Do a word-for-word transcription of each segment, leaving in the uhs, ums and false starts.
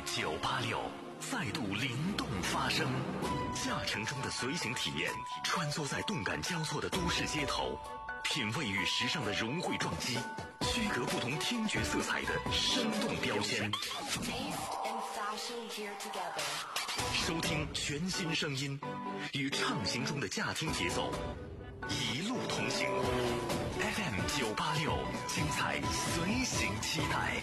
九八六再度灵动发声，驾乘中的随行体验，穿梭在动感交错的都市街头，品味与时尚的融汇撞击，区隔不同听觉色彩的生动标签。收听全新声音，与畅行中的驾听节奏，一路同行。F M 九八六，精彩随行期待。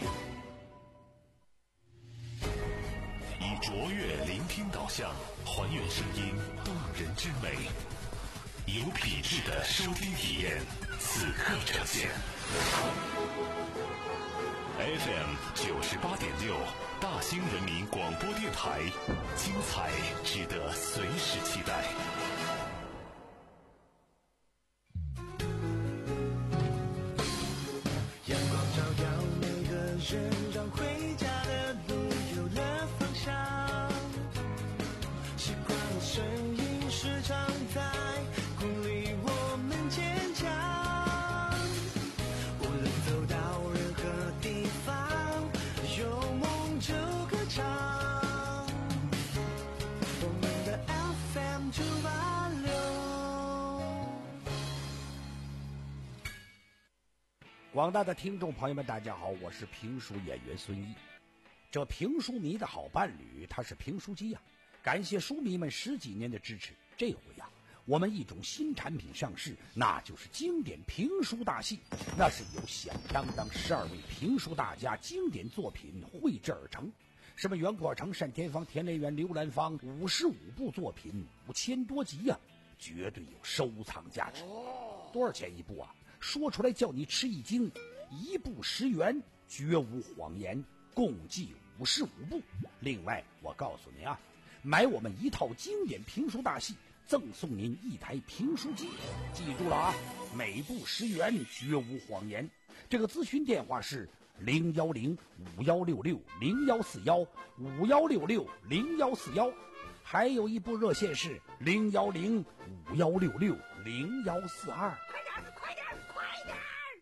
以卓越聆听导向，还原声音动人之美，有品质的收听体验，此刻呈现。F M 九十八点六，大兴人民广播电台，精彩值得随时期待。 阳光照耀每个人，让回家的路有了方向。习惯的声音时常在鼓励我们坚强。无论走到任何地方，有梦就歌唱。我们的 F M 九八六。 广大的听众朋友们，大家好，我是评书演员孙毅。这评书迷的好伴侣，他是评书机呀、啊。感谢书迷们十几年的支持，这回呀、啊，我们一种新产品上市，那就是经典评书大戏。那是由响当当十二位评书大家经典作品绘制而成，什么袁阔成、单田芳、田雷元、刘兰芳，五十五部作品，五千多集呀、啊，绝对有收藏价值。多少钱一部啊？说出来叫你吃一惊，一部十元，绝无谎言，共计五十五部。另外，我告诉您啊，买我们一套经典评书大戏，赠送您一台评书机。记住了啊，每部十元，绝无谎言。这个咨询电话是零幺零五幺六六零幺四幺五幺六六零幺四幺，还有一部热线是零幺零五幺六六零幺四二。 快点，快点，快点！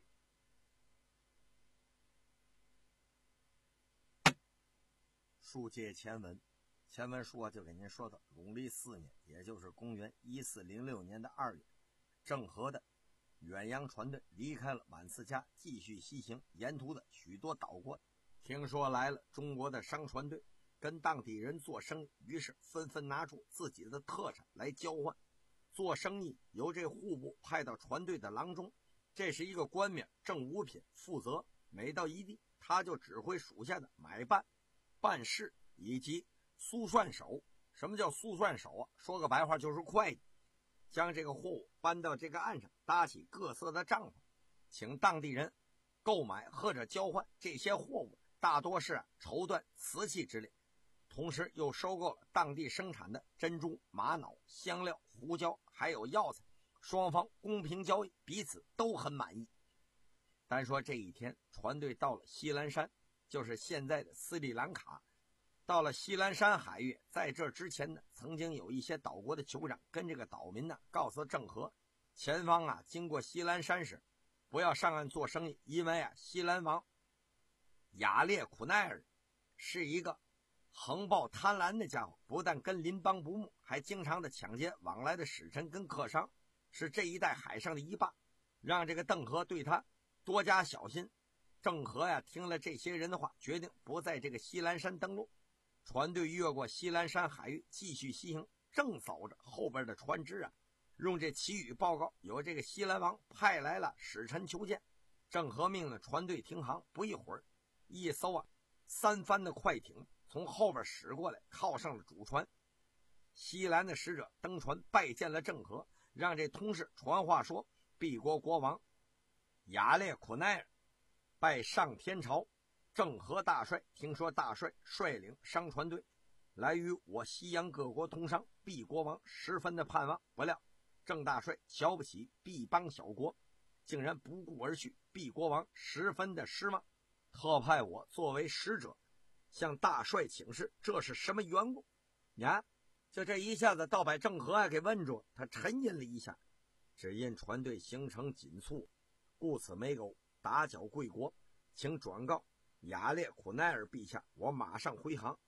书接前文，前文书啊就给您说到永历四年，也就是公元一四零六年的二月，郑和的远洋船队离开了满斯加，继续西行，沿途的许多岛国听说来了中国的商船队，跟当地人做生意，于是纷纷拿出自己的特产来交换。做生意由这户部派到船队的郎中，这是一个官名，正五品，负责每到一地他就指挥属下的买办、办事以及苏算手。什么叫苏算手啊？说个白话就是会计，将这个货物搬到这个岸上，搭起各色的帐篷，请当地人购买或者交换这些货物，大多是、啊、绸缎、瓷器之类。同时又收购了当地生产的珍珠、玛瑙、香料、胡椒还有药材，双方公平交易，彼此都很满意。单说这一天，船队到了西兰山，就是现在的斯里兰卡。到了西兰山海域，在这之前呢，曾经有一些岛国的酋长跟这个岛民呢告诉郑和，前方啊经过西兰山时，不要上岸做生意，因为啊西兰王雅列苦奈尔是一个横暴贪婪的家伙，不但跟邻邦不睦，还经常的抢劫往来的使臣跟客商，是这一带海上的一霸，让这个邓和对他多加小心。郑和呀听了这些人的话，决定不在这个西兰山登陆。船队越过西兰山海域继续西行，正走着，后边的船只啊用这祈语报告，有这个西兰王派来了使臣求见。郑和命令船队停航，不一会儿，一艘啊三帆的快艇从后边驶过来，靠上了主船。西兰的使者登船拜见了郑和，让这通事传话说，敝国国王雅列苦奈尔拜上天朝郑和大帅，听说大帅率领商船队来与我西洋各国通商，敝国王十分的盼望，不料郑大帅瞧不起敝邦小国，竟然不顾而去，敝国王十分的失望，特派我作为使者向大帅请示，这是什么缘故？你看，就这一下子倒把郑和啊给问住，他沉吟了一下，只因船队行程紧促，故此没有打搅贵国，请转告雅列苦奈尔陛下，我马上回航，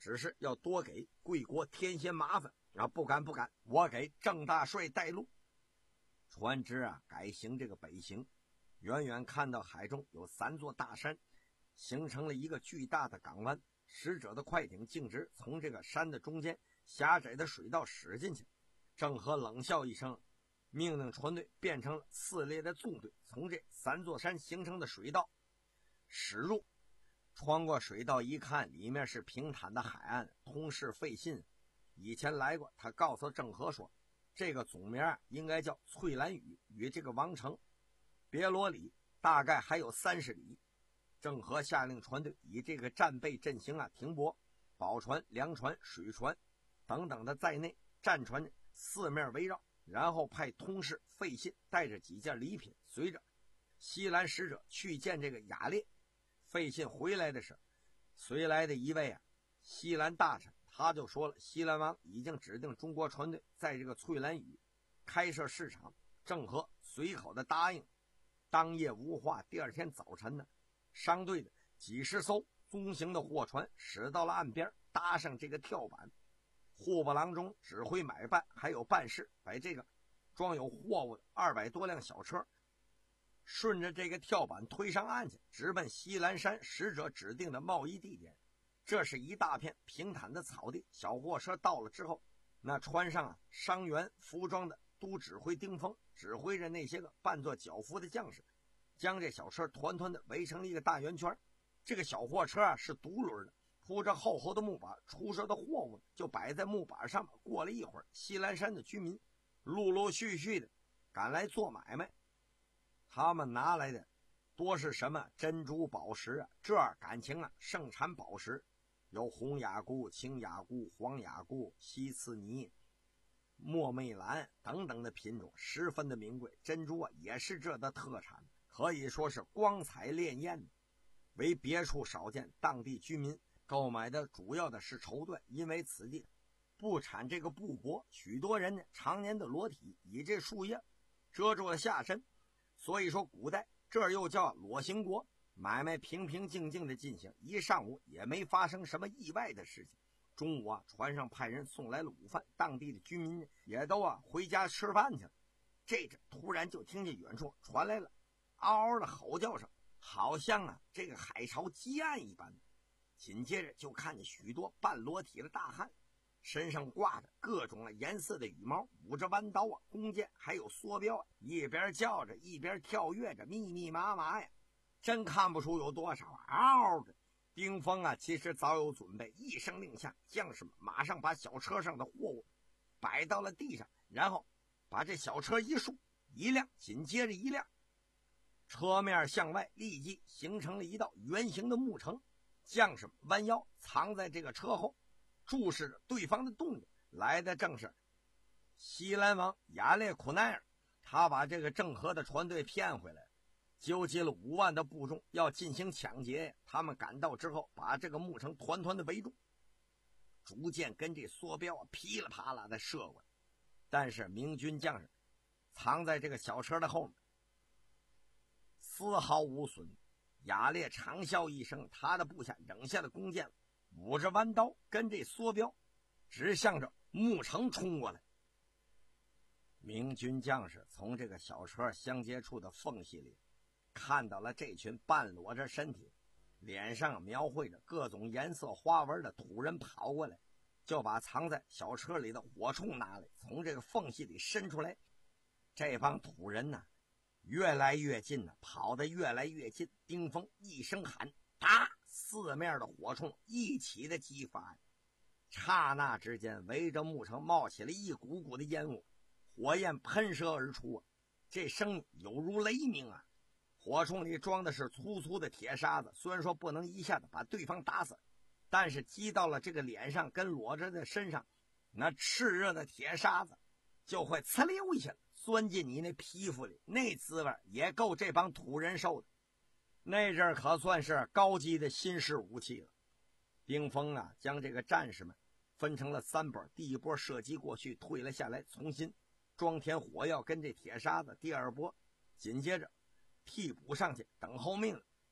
只是要多给贵国添些麻烦啊！不敢不敢，我给郑大帅带路。船只啊改行这个北行，远远看到海中有三座大山，形成了一个巨大的港湾。使者的快艇径直从这个山的中间狭窄的水道驶进去。郑和冷笑一声，命令船队变成了四列的纵队，从这三座山形成的水道驶入。穿过水道一看，里面是平坦的海岸，通是费信。以前来过，他告诉郑和说，这个总名应该叫翠兰屿，与这个王城别罗里大概还有三十里。郑和下令船队以这个战备阵型啊停泊，宝船、粮船、水船等等的在内，战船四面围绕，然后派通事费信带着几件礼品，随着西兰使者去见这个雅烈。费信回来的是随来的一位啊西兰大臣，他就说了，西兰王已经指定中国船队在这个翠兰屿开设市场。郑和随口的答应。当夜无话，第二天早晨呢，商队的几十艘中型的货船驶到了岸边，搭上这个跳板。户部郎中指挥买办还有办事，把这个装有货物的二百多辆小车顺着这个跳板推上岸去，直奔西兰山使者指定的贸易地点。这是一大片平坦的草地。小货车到了之后，那船上啊伤员服装的都指挥丁峰指挥着那些个扮作脚夫的将士，将这小车团团的围成了一个大圆圈。这个小货车啊是独轮的，铺着厚厚的木板，出售的货物就摆在木板上。过了一会儿，西兰山的居民陆陆续续的赶来做买卖，他们拿来的多是什么珍珠宝石啊，这儿感情啊盛产宝石，有红雅姑、青雅姑、黄雅姑、西次尼、墨媚兰等等的品种，十分的名贵。珍珠啊也是这的特产，可以说是光彩潋滟，为别处少见。当地居民购买的主要的是绸缎，因为此地不产这个布帛，许多人呢常年的裸体，以这树叶遮住了下身，所以说古代这儿又叫裸形国。买卖平平静静的进行，一上午也没发生什么意外的事情。中午啊，船上派人送来了午饭，当地的居民也都啊回家吃饭去了。这阵突然就听见远处传来了嗷嗷的吼叫声，好像啊这个海潮激岸一般。紧接着就看见许多半裸体的大汉，身上挂着各种颜色的羽毛，舞着弯刀啊、弓箭还有梭镖啊，一边叫着一边跳跃着，密密麻麻呀，真看不出有多少。嗷的丁峰啊其实早有准备，一声令下，将士们马上把小车上的货物摆到了地上，然后把这小车一竖，一辆紧接着一辆，车面向外立即形成了一道圆形的木城。将士们弯腰藏在这个车后，注视着对方的动静。来的正是西兰王雅列苦奈尔，他把这个郑和的船队骗回来，纠集了五万的部众要进行抢劫。他们赶到之后，把这个木城团团的围住，逐渐跟这梭镖啊噼里啪啦的射过来。但是明军将士藏在这个小车的后面，丝毫无损。雅烈长啸一声，他的部下扔下了弓箭，舞着弯刀跟这梭镖直向着木城冲过来。明军将士从这个小车相接处的缝隙里看到了这群半裸着身体，脸上描绘着各种颜色花纹的土人跑过来，就把藏在小车里的火铳拿来，从这个缝隙里伸出来。这帮土人呢越来越近了，跑得越来越近。丁峰一声喊，啪！四面的火铳一起的激发，刹那之间围着木城冒起了一股股的烟雾，火焰喷射而出啊，这声音有如雷鸣啊！火铳里装的是粗粗的铁沙子，虽然说不能一下子把对方打死，但是击到了这个脸上跟裸着的身上，那炽热的铁沙子就会呲溜一下钻进你那皮肤里，那滋味也够这帮土人受的。那阵可算是高级的新式武器了。丁峰啊，将这个战士们分成了三波，第一波射击过去，退了下来，重新装填火药跟这铁沙子；第二波紧接着替补上去，等候命令。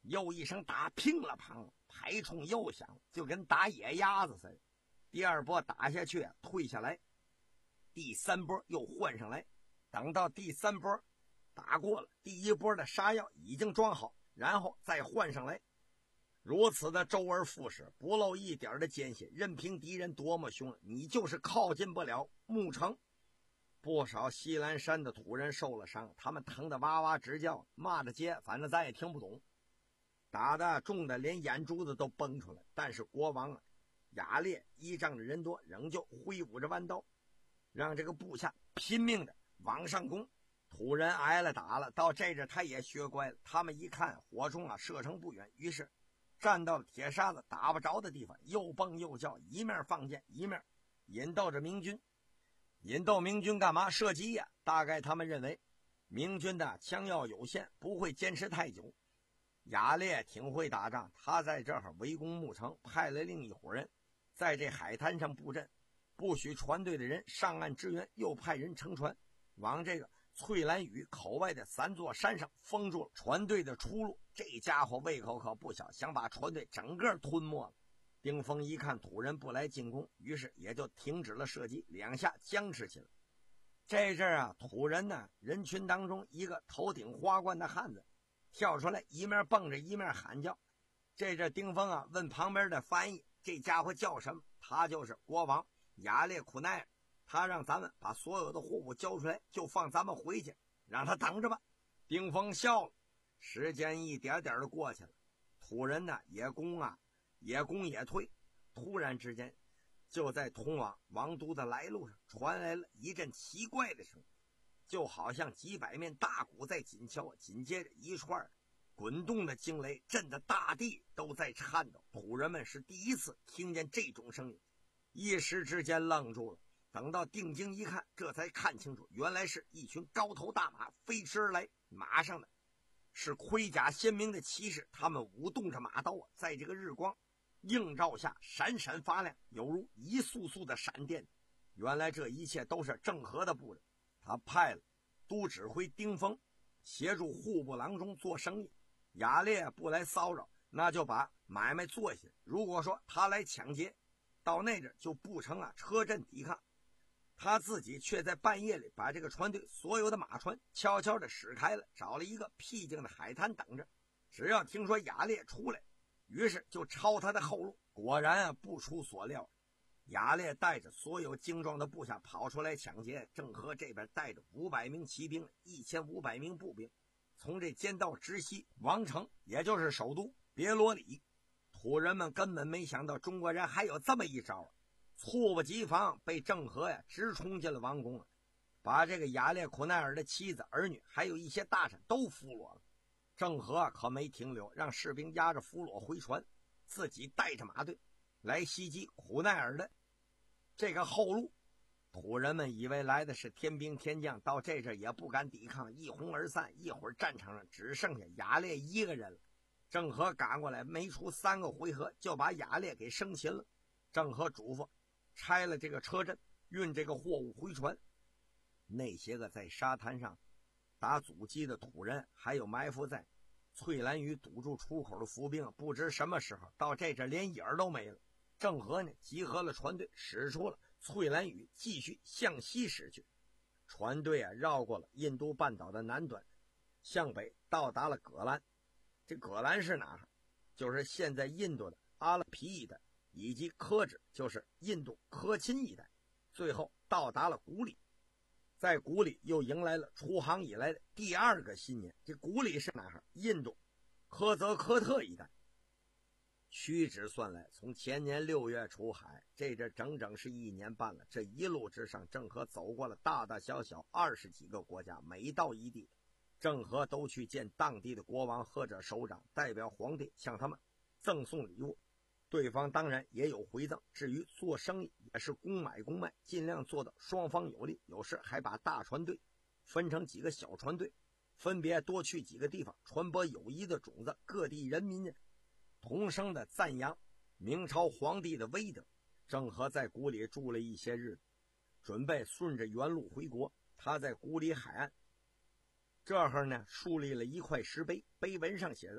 又一声打乒了乓，排冲又响，就跟打野鸭子似的。第二波打下去，退下来，第三波又换上来。等到第三波打过了，第一波的杀药已经装好，然后再换上来。如此的周而复始，不露一点的间隙，任凭敌人多么凶，你就是靠近不了牧城。不少西兰山的土人受了伤，他们疼得哇哇直叫，骂的街反正咱也听不懂，打的重的连眼珠子都崩出来。但是国王啊雅烈依仗着人多，仍旧挥舞着弯刀，让这个部下拼命的往上攻。土人挨了打了，到这阵他也学乖了，他们一看火铳啊射程不远，于是站到了铁沙子打不着的地方，又蹦又叫，一面放箭一面引逗着明军。引逗明军干嘛？射击呀、啊！大概他们认为明军的枪药有限，不会坚持太久。雅烈挺会打仗，他在这儿围攻牧城，派了另一伙人在这海滩上布阵，不许船队的人上岸支援，又派人乘船往这个翠兰屿口外的三座山上封住了船队的出路。这家伙胃口可不小，想把船队整个吞没了。丁峰一看土人不来进攻，于是也就停止了射击，两下僵持起来。这阵啊，土人呢人群当中一个头顶花冠的汉子跳出来，一面蹦着一面喊叫。这阵丁峰啊问旁边的翻译，这家伙叫什么？他就是国王雅烈库奈尔，他让咱们把所有的货物交出来，就放咱们回去，让他等着吧。丁峰笑了。时间一点点的过去了，土人呢也攻啊也攻也退。突然之间，就在通往王都的来路上传来了一阵奇怪的声音，就好像几百面大鼓在紧敲，紧接着一串滚动的惊雷震得大地都在颤抖。土人们是第一次听见这种声音，一时之间愣住了。等到定睛一看，这才看清楚，原来是一群高头大马飞驰而来，马上的是盔甲鲜明的骑士，他们舞动着马刀啊，在这个日光映照下闪闪发亮，犹如一束束的闪电。原来这一切都是郑和的布置，他派了都指挥丁峰协助户部郎中做生意，雅烈不来骚扰，那就把买卖做下。如果说他来抢劫，到那阵就不成啊车阵抵抗。他自己却在半夜里把这个船队所有的马船悄悄地驶开了，找了一个僻静的海滩等着。只要听说雅烈出来，于是就抄他的后路。果然啊，不出所料，雅烈带着所有精壮的部下跑出来抢劫。郑和这边带着五百名骑兵，一千五百名步兵，从这街道直袭王城，也就是首都别罗里。土人们根本没想到中国人还有这么一招，猝不及防被郑和呀直冲进了王宫了，把这个雅烈库奈尔的妻子儿女还有一些大臣都俘虏了。郑和可没停留，让士兵押着俘虏回船，自己带着马队来袭击库奈尔的这个后路。土人们以为来的是天兵天将，到这阵也不敢抵抗，一哄而散。一会儿战场上只剩下雅烈一个人了。郑和赶过来，没出三个回合就把雅烈给生擒了。郑和嘱咐拆了这个车阵，运这个货物回船。那些个在沙滩上打阻击的土人，还有埋伏在翠兰屿堵住出口的伏兵，不知什么时候到这阵连影儿都没了。郑和呢集合了船队，驶出了翠兰屿，继续向西驶去。船队啊绕过了印度半岛的南端，向北到达了葛兰。这葛兰是哪儿？就是现在印度的阿拉皮一带，以及科指，就是印度科钦一带。最后到达了古里，在古里又迎来了出航以来的第二个新年。这古里是哪儿？印度科泽科特一带。屈指算来，从前年六月出海，这这整整是一年半了。这一路之上，郑和走过了大大小小二十几个国家，每到一地，郑和都去见当地的国王或者首长，代表皇帝向他们赠送礼物，对方当然也有回赠。至于做生意，也是公买公卖，尽量做到双方有利。有时还把大船队分成几个小船队，分别多去几个地方，传播友谊的种子。各地人民呢同声的赞扬明朝皇帝的威德。郑和在古里住了一些日子，准备顺着原路回国。他在古里海岸这儿呢树立了一块石碑，碑文上写着：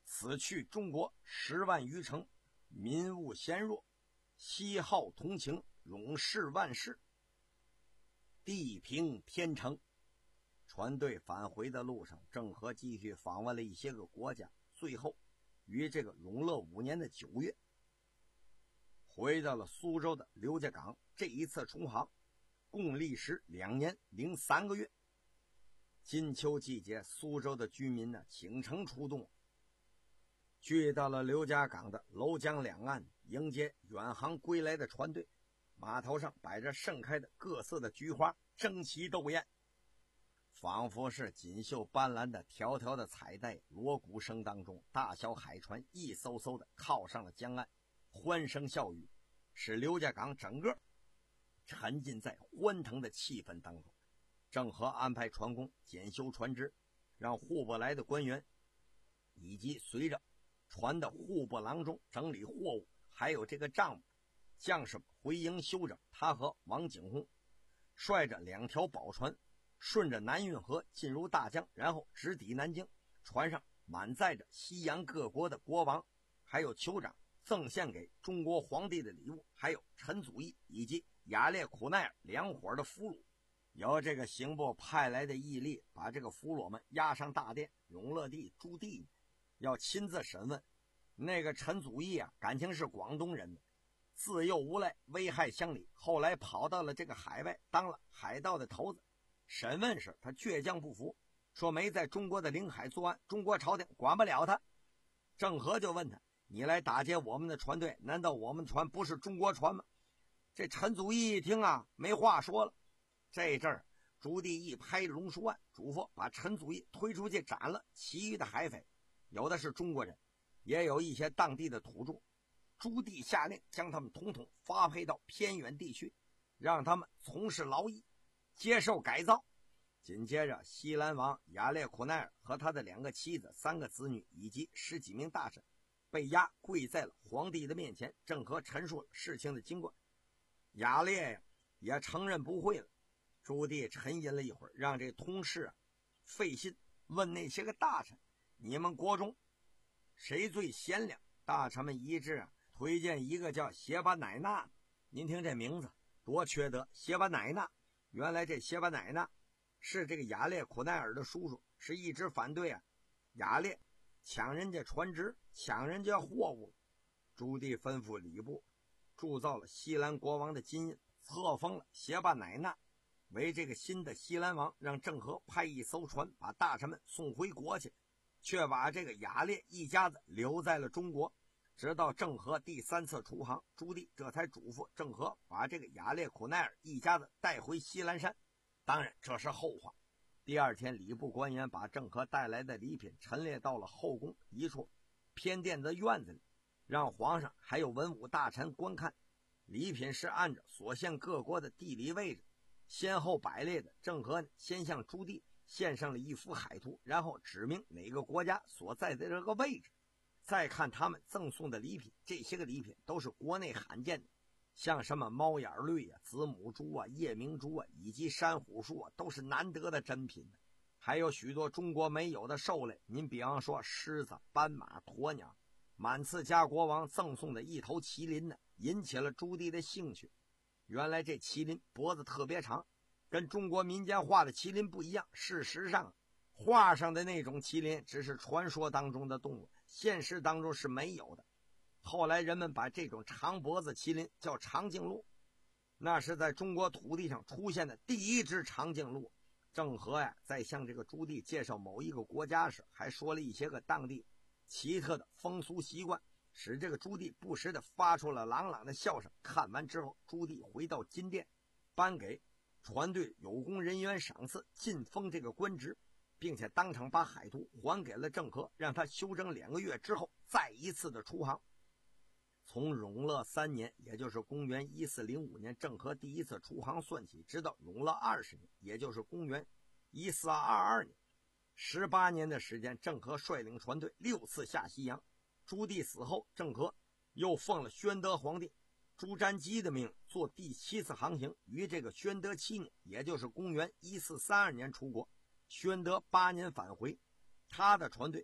此去中国十万余城，民物鲜弱，西号同情，永世万世。地平天成。船队返回的路上，郑和继续访问了一些个国家，最后于这个永乐五年的九月回到了苏州的刘家港。这一次出航共历时两年零三个月。金秋季节，苏州的居民呢倾城出动，聚到了刘家港的娄江两岸，迎接远航归来的船队。码头上摆着盛开的各色的菊花，争奇斗艳，仿佛是锦绣斑斓的条条的彩带。锣鼓声当中，大小海船一艘艘的靠上了江岸，欢声笑语使刘家港整个沉浸在欢腾的气氛当中。郑和安排船工检修船只，让户部来的官员以及随着船的户部郎中整理货物，还有这个账目将士回营休整。他和王景洪率着两条宝船顺着南运河进入大江，然后直抵南京。船上满载着西洋各国的国王还有酋长赠献给中国皇帝的礼物，还有陈祖义以及雅列苦奈尔两伙的俘虏。由这个刑部派来的义吏把这个俘虏们押上大殿，永乐帝朱棣要亲自审问。那个陈祖义啊，感情是广东人的，自幼无赖，危害乡里，后来跑到了这个海外当了海盗的头子。审问时他倔强不服，说没在中国的领海作案，中国朝廷管不了他。郑和就问他，你来打劫我们的船队，难道我们船不是中国船吗？这陈祖义一听啊，没话说了。这阵儿朱棣一拍龙书案，嘱咐把陈祖义推出去斩了。其余的海匪有的是中国人，也有一些当地的土著。朱棣下令将他们统统发配到偏远地区，让他们从事劳役，接受改造。紧接着西兰王雅列苦奈尔和他的两个妻子、三个子女以及十几名大臣被押跪在了皇帝的面前。郑和陈述了事情的经过，雅列呀也承认不会了。朱棣沉吟了一会儿，让这通事啊费心问那些个大臣，你们国中谁最贤良？大臣们一致啊推荐一个叫谢巴乃纳。您听这名字多缺德，谢巴乃纳。原来这谢巴乃纳是这个雅列苦奈尔的叔叔，是一直反对啊雅列抢人家船只，抢人家货物。朱棣吩咐礼部铸造了西兰国王的金印，册封了谢巴乃纳为这个新的西兰王，让郑和派一艘船把大臣们送回国去，却把这个雅列一家子留在了中国。直到郑和第三次出航，朱棣这才嘱咐郑和把这个雅列苦奈尔一家子带回西兰山。当然这是后话。第二天，礼部官员把郑和带来的礼品陈列到了后宫一处偏殿的院子里，让皇上还有文武大臣观看。礼品是按照所献各国的地理位置先后摆列的。郑和先向朱棣献上了一幅海图，然后指明哪个国家所在的这个位置。再看他们赠送的礼品，这些个礼品都是国内罕见的，像什么猫眼绿啊、子母珠啊、夜明珠啊，以及珊瑚树啊，都是难得的珍品。还有许多中国没有的兽类，您比方说狮子、斑马、鸵鸟。满次加国王赠送的一头麒麟呢，引起了朱棣的兴趣。原来这麒麟脖子特别长，跟中国民间画的麒麟不一样。事实上，画上的那种麒麟只是传说当中的动物，现实当中是没有的。后来人们把这种长脖子麒麟叫长颈鹿，那是在中国土地上出现的第一只长颈鹿。郑和呀，在向这个朱棣介绍某一个国家时，还说了一些个当地奇特的风俗习惯，使这个朱棣不时的发出了朗朗的笑声。看完之后，朱棣回到金殿，颁给船队有功人员赏赐，晋封这个官职，并且当场把海图还给了郑和，让他休整两个月之后再一次的出航。从永乐三年，也就是公元一四零五年，郑和第一次出航算起，直到永乐二十年，也就是公元一四二二年，十八年的时间，郑和率领船队六次下西洋。朱棣死后，郑和又奉了宣德皇帝朱瞻基的命做第七次航行，于这个宣德七年，也就是公元一四三二年出国。宣德八年返回，他的船队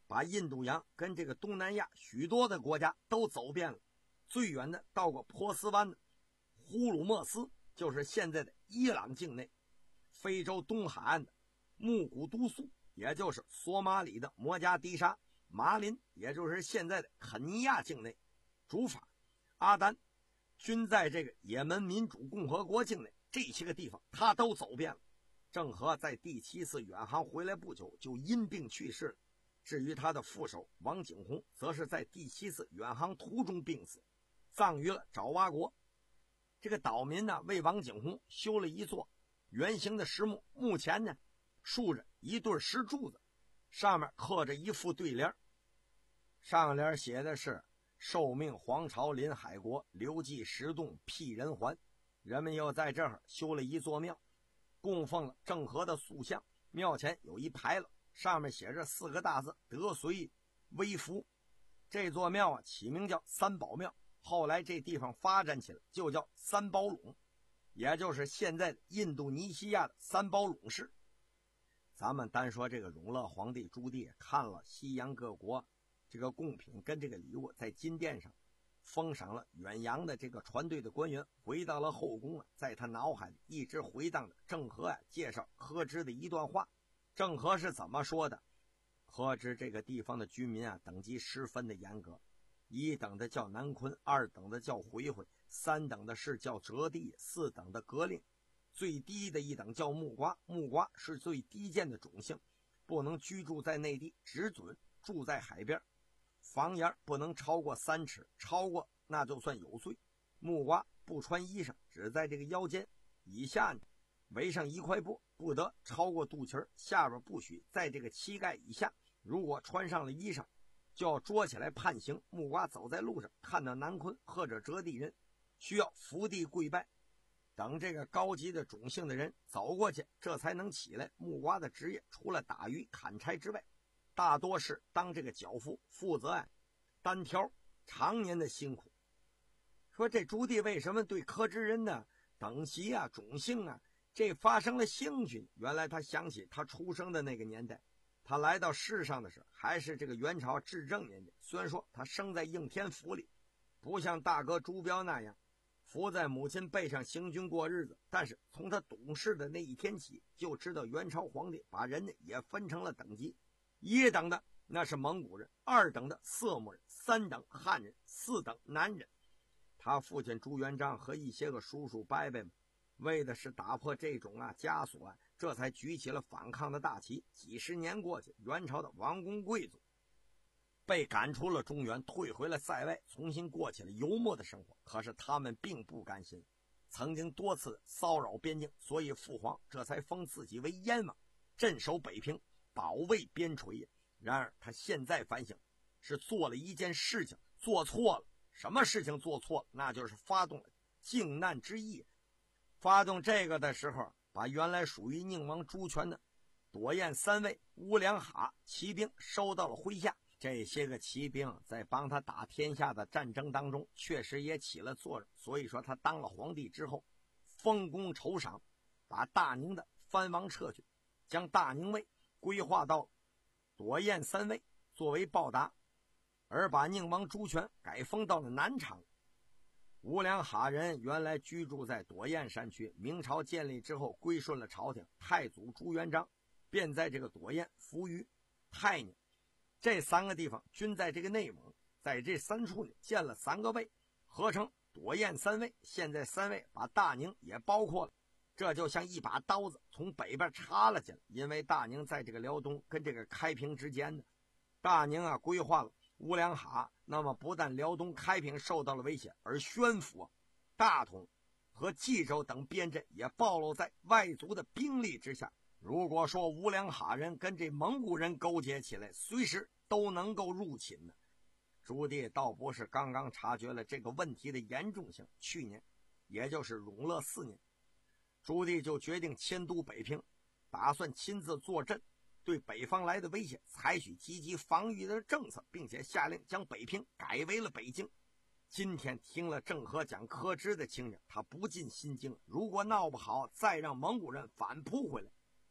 把印度洋跟这个东南亚许多的国家都走遍了，最远的到过波斯湾的呼鲁莫斯，就是现在的伊朗境内，非洲东海岸的木古都素，也就是索马里的摩加迪沙，马林，也就是现在的肯尼亚境内，主法、阿丹，均在这个也门民主共和国境内，这些个地方他都走遍了。郑和在第七次远航回来不久就因病去世了，至于他的副手王景洪，则是在第七次远航途中病死，葬于了爪哇国。这个岛民呢，为王景洪修了一座圆形的石墓，墓前呢竖着一对石柱子，上面刻着一副对联，上联写的是受命皇朝临海国，留迹石洞辟人寰。人们又在这儿修了一座庙，供奉了郑和的塑像，庙前有一牌楼，上面写着四个大字得随微服。这座庙啊起名叫三宝庙，后来这地方发展起来就叫三宝垄，也就是现在的印度尼西亚的三宝垄市。咱们单说这个永乐皇帝朱棣看了西洋各国这个贡品跟这个礼物，在金殿上封赏了远洋的这个船队的官员，回到了后宫啊，在他脑海里一直回荡着郑和啊介绍柯知的一段话。郑和是怎么说的？柯知这个地方的居民啊，等级十分的严格，一等的叫南昆，二等的叫回回，三等的是叫折地，四等的格令，最低的一等叫木瓜。木瓜是最低贱的种姓，不能居住在内地，只准住在海边，房檐不能超过三尺，超过那就算有罪。木瓜不穿衣裳，只在这个腰间以下呢围上一块布，不得超过肚脐，下边不许在这个膝盖以下。如果穿上了衣裳，就要捉起来判刑。木瓜走在路上，看到南昆或者折地人，需要伏地跪拜，等这个高级的种姓的人走过去，这才能起来。木瓜的职业除了打鱼砍柴之外，大多是当这个脚夫，负责啊单挑，常年的辛苦。说这朱棣为什么对柯知人的等级啊种姓啊这发生了兴趣？原来他想起他出生的那个年代，他来到世上的时候还是这个元朝至正年间。虽然说他生在应天府里，不像大哥朱标那样伏在母亲背上行军过日子，但是从他懂事的那一天起，就知道元朝皇帝把人呢也分成了等级。一等的那是蒙古人，二等的色目人，三等汉人，四等南人。他父亲朱元璋和一些个叔叔伯伯们为的是打破这种啊枷锁啊，这才举起了反抗的大旗。几十年过去，元朝的王公贵族被赶出了中原，退回了塞外，重新过起了游牧的生活。可是他们并不甘心，曾经多次骚扰边境，所以父皇这才封自己为燕王，镇守北平，保卫边陲。然而他现在反省，是做了一件事情做错了。什么事情做错了？那就是发动了靖难之役。发动这个的时候，把原来属于宁王朱权的朵雁三尉、乌良哈骑兵收到了麾下。这些个骑兵在帮他打天下的战争当中确实也起了作用，所以说他当了皇帝之后丰功酬赏，把大宁的藩王撤去，将大宁尉规划到朵雁三尉作为报答，而把宁王朱权改封到了南昌。乌良哈人原来居住在朵雁山区，明朝建立之后归顺了朝廷，太祖朱元璋便在这个朵雁、扶余、泰宁这三个地方均在这个内蒙，在这三处呢建了三个卫，合成朵雁三卫。现在三卫把大宁也包括了，这就像一把刀子从北边插了进来。因为大宁在这个辽东跟这个开平之间呢，大宁啊规划了乌良哈，那么不但辽东开平受到了危险，而宣府、大同和冀州等边镇也暴露在外族的兵力之下。如果说乌良哈人跟这蒙古人勾结起来，随时都能够入侵呢。朱棣倒不是刚刚察觉了这个问题的严重性，去年也就是永乐四年，朱棣就决定迁都北平，打算亲自坐镇，对北方来的威胁采取积极防御的政策，并且下令将北平改为了北京。今天听了郑和讲柯知的情景，他不禁心惊，如果闹不好再让蒙古人反扑回来，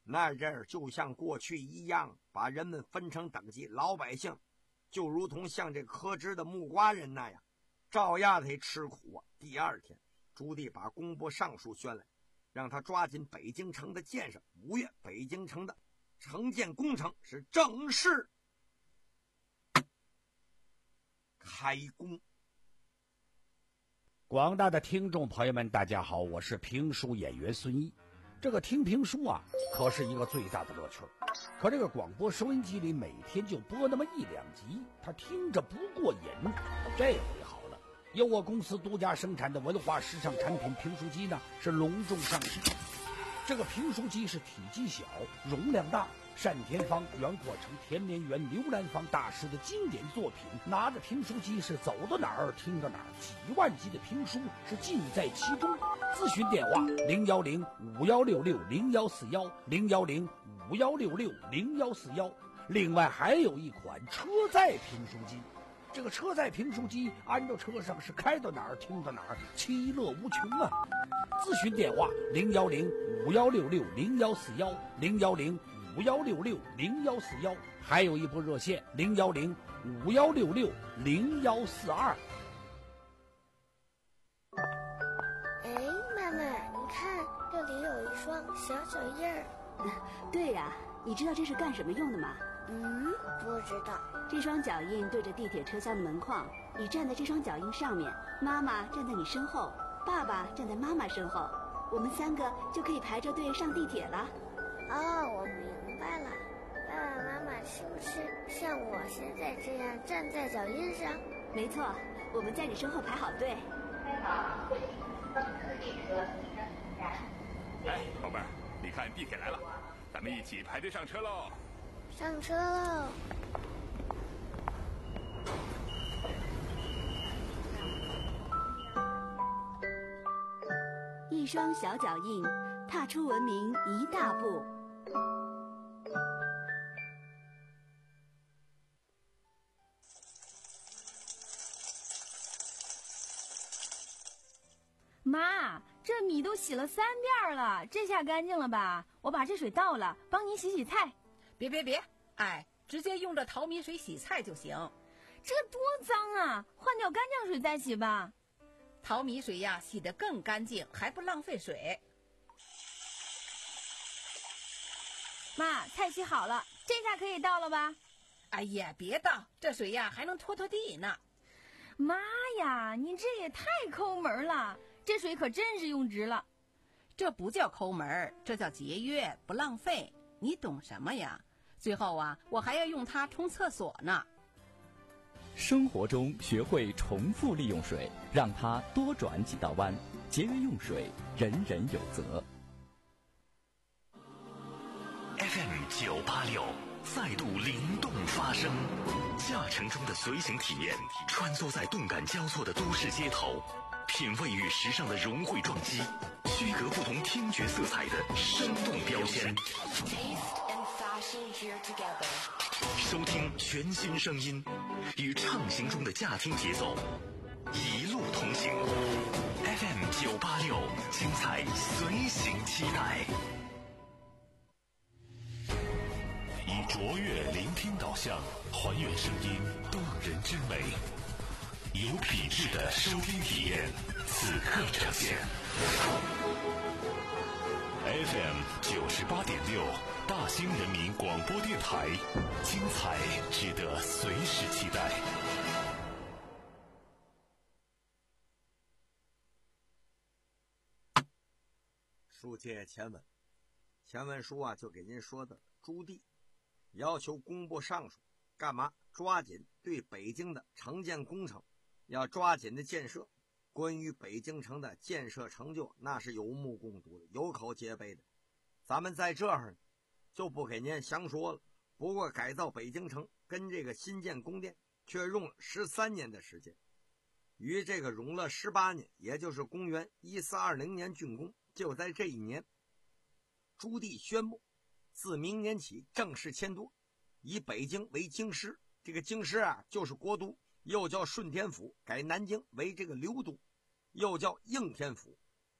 那阵儿就像过去一样，把人们分成等级，老百姓就如同像这可知的木瓜人那样，照样得吃苦啊。第二天，朱棣把工部尚书宣来，让他抓紧北京城的建设。五月，北京城的城建工程是正式开工。 广大的听众朋友们，大家好，我是评书演员孙一。这个听评书啊，可是一个最大的乐趣。可这个广播收音机里每天就播那么一两集，他听着不过瘾。这回好了，由我公司独家生产的文化时尚产品评书机呢，是隆重上市。这个评书机是体积小，容量大，单田芳、袁阔成、田连元、刘兰芳大师的经典作品，拿着评书机是走到哪儿听到哪儿，几万集的评书是尽在其中。咨询电话零幺零五幺六六零幺四幺零幺零五幺六六零幺四幺。另外还有一款车载评书机，这个车载评书机安到车上是开到哪儿听到哪儿，其乐无穷啊！咨询电话零幺零五幺六六零幺四幺零幺零五幺六六零幺四幺，还有一部热线零幺零五幺六六零幺四二。 哎，妈妈，你看这里有一双小脚印儿。 对呀、啊，你知道这是干什么用的吗？ 嗯，不知道。 这双脚印对着地铁车厢的门框，你站在这双脚印上面，妈妈站在你身后，爸爸站在妈妈身后，我们三个就可以排着队上地铁了。 哦，我明白了。爸爸妈妈是不是像我现在这样站在脚印上？ 没错，我们在你身后排好队。 哎，宝贝儿，你看地铁来了，咱们一起排队上车喽！ 上车喽！ 一双小脚印，踏出文明一大步。 妈，这米都洗了三遍了，这下干净了吧？我把这水倒了，帮你洗洗菜。 别别别，哎，直接用这淘米水洗菜就行。 这多脏啊！换掉干净水再洗吧。 淘米水呀，洗得更干净，还不浪费水。 妈，菜洗好了，这下可以倒了吧？ 哎呀，别倒，这水呀还能拖拖地呢。 妈呀，你这也太抠门了！这水可真是用值了。 这不叫抠门，这叫节约，不浪费。你懂什么呀？最后啊，我还要用它冲厕所呢。 生活中学会重复利用水，让它多转几道弯，节约用水，人人有责。 F M 九八六再度灵动发声，驾乘中的随行体验，穿梭在动感交错的都市街头，品味与时尚的融汇撞击，区隔不同听觉色彩的生动标签。收听全新声音，与畅行中的驾听节奏，一路同行。F M 九八六，精彩随行期待。以卓越聆听导向，还原声音动人之美，有品质的收听体验，此刻呈现。F M 九十八点六，大兴人民广播电台，精彩值得随时期待。 书接前文，前文书啊就给您说的朱棣要求工部尚书干嘛？抓紧对北京的城建工程要抓紧的建设。关于北京城的建设成就，那是有目共睹的，有口皆碑的。咱们在这儿就不给您详说了。不过改造北京城跟这个新建宫殿却用了十三年的时间，于这个永乐十八年，也就是公元一四二零年竣工。就在这一年，朱棣宣布自明年起正式迁都，以北京为京师。这个京师啊就是国都，又叫顺天府，改南京为这个留都，又叫应天府。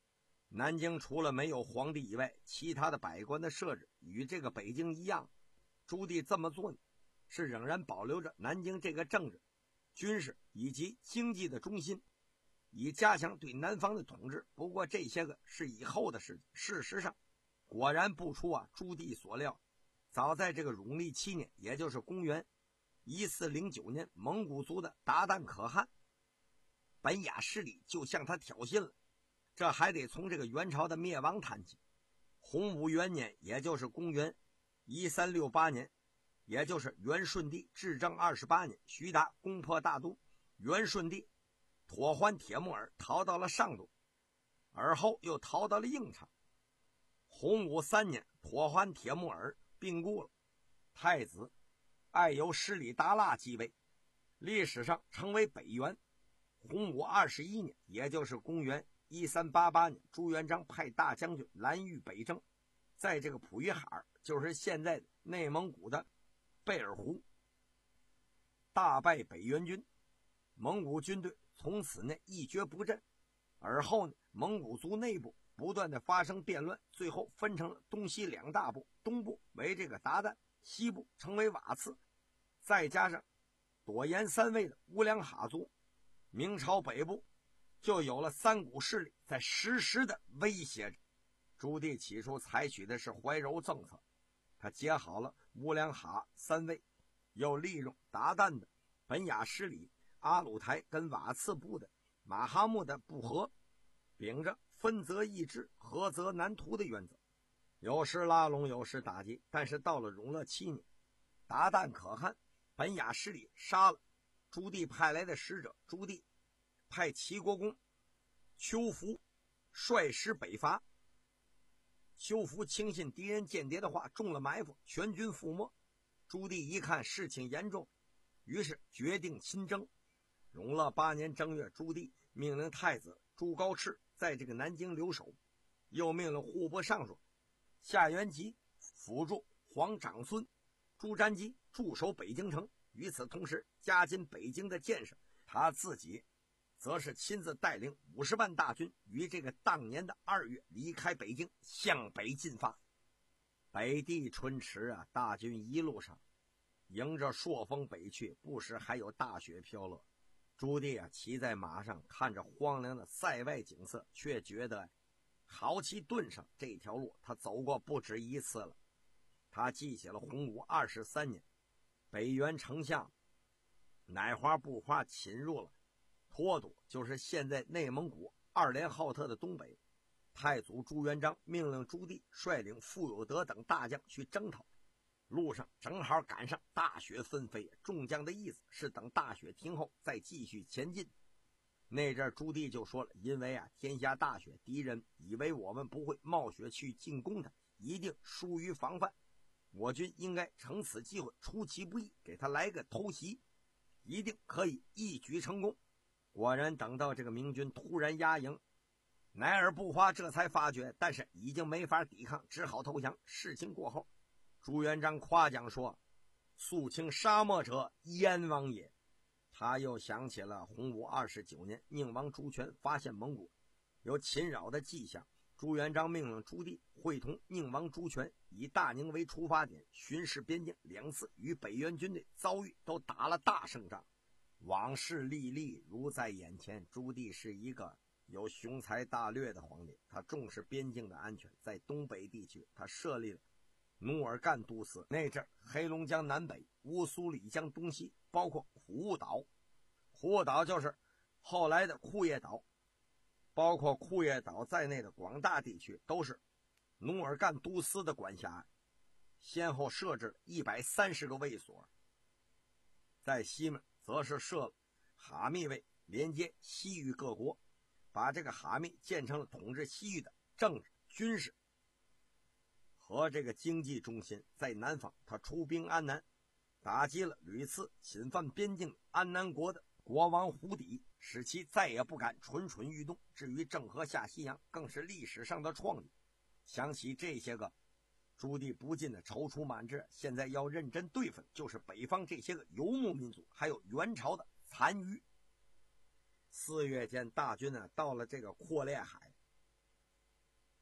南京除了没有皇帝以外，其他的百官的设置与这个北京一样。朱棣这么做呢，是仍然保留着南京这个政治、军事以及经济的中心，以加强对南方的统治。不过这些个是以后的事情。事实上，果然不出啊朱棣所料，早在这个永历七年，也就是公元一四零九年，蒙古族的达旦可汗本雅失礼就向他挑衅了。这还得从这个元朝的灭亡谈起。洪武元年，也就是公元一三六八年，也就是元顺帝至正二十八年，徐达攻破大都，元顺帝妥欢铁木儿逃到了上都，而后又逃到了应昌。洪武三年，妥欢铁木儿病故了，太子爱由十里达腊继位，历史上称为北元。洪武二十一年，也就是公元一三八八年，朱元璋派大将军蓝玉北征，在这个普于哈尔，就是现在的内蒙古的贝尔湖，大败北元军，蒙古军队从此呢一蹶不振。而后呢，蒙古族内部不断的发生变乱，最后分成了东西两大部，东部为这个鞑靼，西部称为瓦剌，再加上朵颜三位的乌梁哈族，明朝北部就有了三股势力在时时的威胁着。朱棣起初采取的是怀柔政策，他结好了乌梁哈三位，又利用鞑靼的本雅失礼、阿鲁台跟瓦剌部的马哈木的不和，秉着分则易治、合则难图的原则，有时拉拢，有时打击。但是到了永乐七年，鞑靼可汗本雅失礼杀了朱棣派来的使者，朱棣派齐国公邱福率师北伐。邱福轻信敌人间谍的话，中了埋伏，全军覆没。朱棣一看事情严重，于是决定亲征。永乐八年正月，朱棣命令太子朱高炽在这个南京留守，又命令户部尚书夏元吉辅助皇长孙朱瞻基驻守北京城。与此同时，加紧北京的建设，他自己则是亲自带领五十万大军，于这个当年的二月离开北京，向北进发。北地春池啊，大军一路上迎着朔风北去，不时还有大雪飘落。朱棣啊，骑在马上，看着荒凉的塞外景色，却觉得豪气顿生。这条路他走过不止一次了。他记起了洪武二十三年，北元丞相乃花布花侵入了脱都，就是现在内蒙古二连浩特的东北。太祖朱元璋命令朱棣率领傅有德等大将去征讨，路上正好赶上大雪纷飞，众将的意思是等大雪停后再继续前进。那阵朱棣就说了，因为啊天下大雪，敌人以为我们不会冒雪去进攻他，一定疏于防范，我军应该乘此机会出其不意，给他来个偷袭，一定可以一举成功。果然等到这个明军突然压营，乃尔不花这才发觉，但是已经没法抵抗，只好投降。事情过后，朱元璋夸奖说，肃清沙漠者燕王也。他又想起了洪武二十九年，宁王朱权发现蒙古有侵扰的迹象，朱元璋命令朱棣会同宁王朱权以大宁为出发点，巡视边境，两次与北元军队遭遇，都打了大胜仗。往事历历如在眼前。朱棣是一个有雄才大略的皇帝，他重视边境的安全，在东北地区他设立了努尔干都司，那阵黑龙江南北、乌苏里江东西，包括库务岛，库务岛就是后来的库页岛，包括库页岛在内的广大地区都是努尔干都司的管辖，先后设置了一百三十个卫所。在西面则是设了哈密卫，连接西域各国，把这个哈密建成了统治西域的政治、军事和这个经济中心。在南方，他出兵安南，打击了屡次侵犯边境安南国的国王胡底，使其再也不敢蠢蠢欲动。至于郑和下西洋，更是历史上的创举。想起这些个，朱棣不禁的踌躇满志。现在要认真对付，就是北方这些个游牧民族，还有元朝的残余。四月间，大军呢到了这个阔烈海，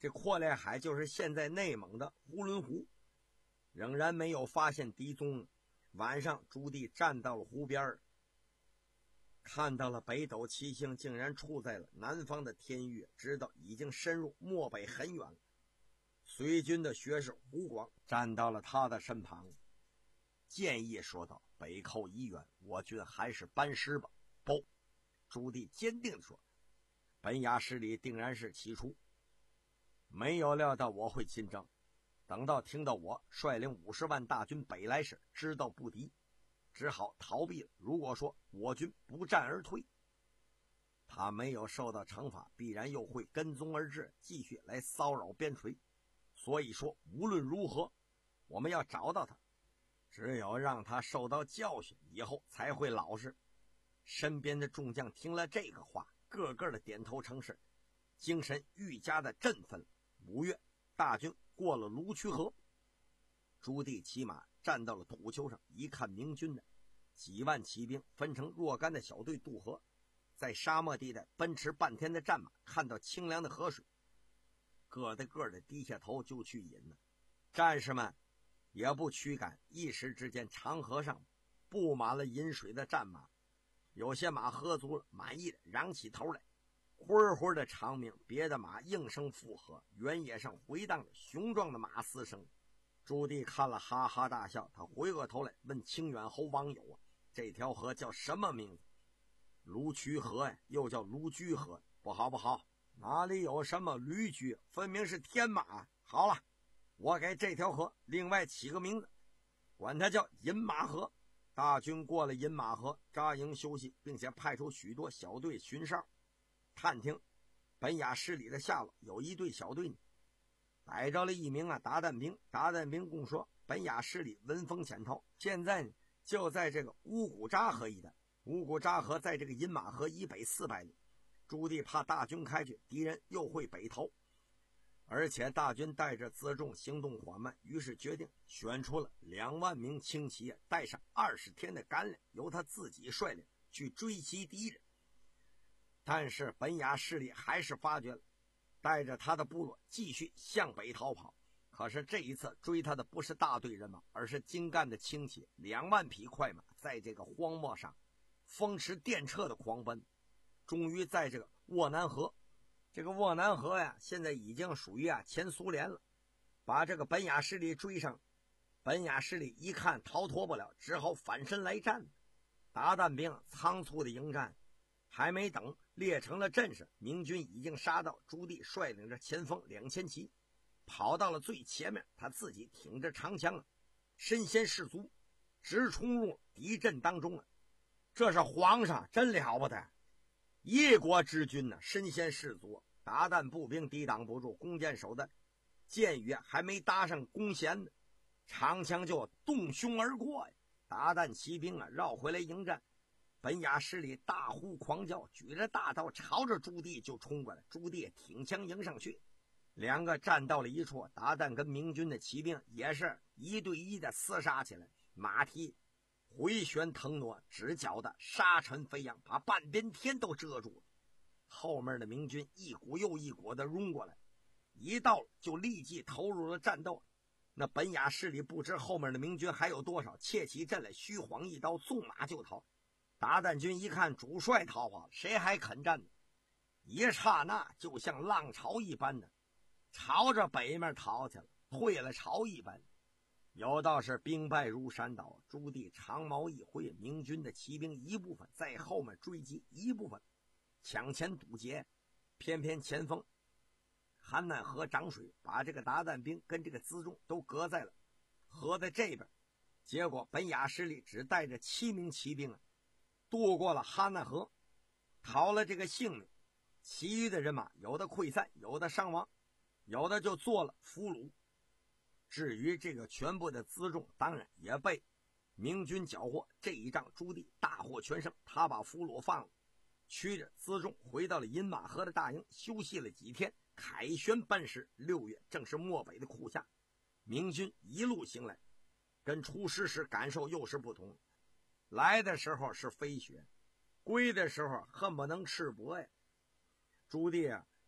这阔烈海就是现在内蒙的呼伦湖，仍然没有发现敌踪。晚上朱棣站到了湖边，看到了北斗七星竟然处在了南方的天域，知道已经深入漠北很远了。随军的学士胡广站到了他的身旁，建议说道：北寇已远，我军还是班师吧。不，朱棣坚定地说，本雅失礼定然是起初，没有料到我会亲征，等到听到我率领五十万大军北来时，知道不敌，只好逃避了。如果说我军不战而退，他没有受到惩罚，必然又会跟踪而至，继续来骚扰边陲。所以说无论如何我们要找到他，只有让他受到教训，以后才会老实。身边的众将听了这个话，个个的点头称是，精神愈加的振奋。五月，大军过了卢渠河，朱棣骑马站到了土丘上，一看明军的几万骑兵分成若干的小队渡河，在沙漠地带奔驰半天的战马看到清凉的河水，个的个的低下头就去饮了。战士们也不驱赶，一时之间长河上布满了饮水的战马，有些马喝足了，满意的嚷起头来，呼呼的长鸣，别的马应声附和，原野上回荡着雄壮的马嘶声。朱棣看了哈哈大笑，他回过头来问清远侯王友啊，这条河叫什么名字？卢渠河呀，又叫卢居河。不好不好，哪里有什么驴驹，分明是天马。好了，我给这条河另外起个名字，管它叫饮马河。大军过了饮马河，扎营休息，并且派出许多小队巡哨探听本雅失礼的下落。有一队小队呢，逮着了一名啊鞑靼兵。鞑靼兵共说，本雅失礼闻风潜逃，现在呢就在这个乌古扎河一带。乌古扎河在这个饮马河以北四百里，朱棣怕大军开去，敌人又会北逃，而且大军带着辎重行动缓慢，于是决定选出了两万名轻骑，带上二十天的干粮，由他自己率领去追击敌人。但是本雅势力还是发觉了，带着他的部落继续向北逃跑。可是这一次追他的不是大队人马，而是精干的轻骑，两万匹快马在这个荒漠上风驰电掣的狂奔。终于在这个沃南河，这个沃南河呀，现在已经属于啊前苏联了，把这个本雅势力追上。本雅势力一看逃脱不了，只好反身来战。鞑靼兵仓促的迎战，还没等列成了阵势，明军已经杀到。朱棣率领着前锋两千骑跑到了最前面，他自己挺着长枪啊，身先士卒，直冲入敌阵当中啊。这是皇上真了不得，一国之君呢、啊，身先士卒。鞑靼步兵抵挡不住，弓箭手的箭雨还没搭上弓弦呢，长枪就动胸而过呀。鞑靼骑兵啊绕回来迎战，本雅势力大呼狂叫，举着大刀朝着朱棣就冲过来。朱棣挺枪迎上去，两个站到了一处，鞑靼跟明军的骑兵也是一对一的厮杀起来，马蹄回旋腾挪，直角的沙尘飞扬，把半边天都遮住了。后面的明军一股又一股的拥过来，一到就立即投入了战斗。那本雅势力不知后面的明军还有多少，切起阵来，虚晃一刀，纵马就逃。鞑靼军一看主帅逃跑，谁还肯战呢？一刹那就像浪潮一般的朝着北面逃去了，退了潮一般。有道是兵败如山倒，朱棣长矛一挥，明军的骑兵一部分在后面追击，一部分抢前堵截。偏偏前锋邯郸河涨水，把这个鞑靼兵跟这个辎重都隔在了河的这边。结果本雅势力只带着七名骑兵啊，渡过了邯郸河，逃了这个性命。其余的人马有的溃散，有的伤亡，有的就做了俘虏。至于这个全部的辎重，当然也被明军缴获。这一仗朱棣大获全胜，他把俘虏放了，驱着辎重回到了饮马河的大营，休息了几天，凯旋班师。六月正是漠北的酷夏，明军一路行来，跟出师时感受又是不同。来的时候是飞雪，归的时候恨不能赤膊呀。朱棣啊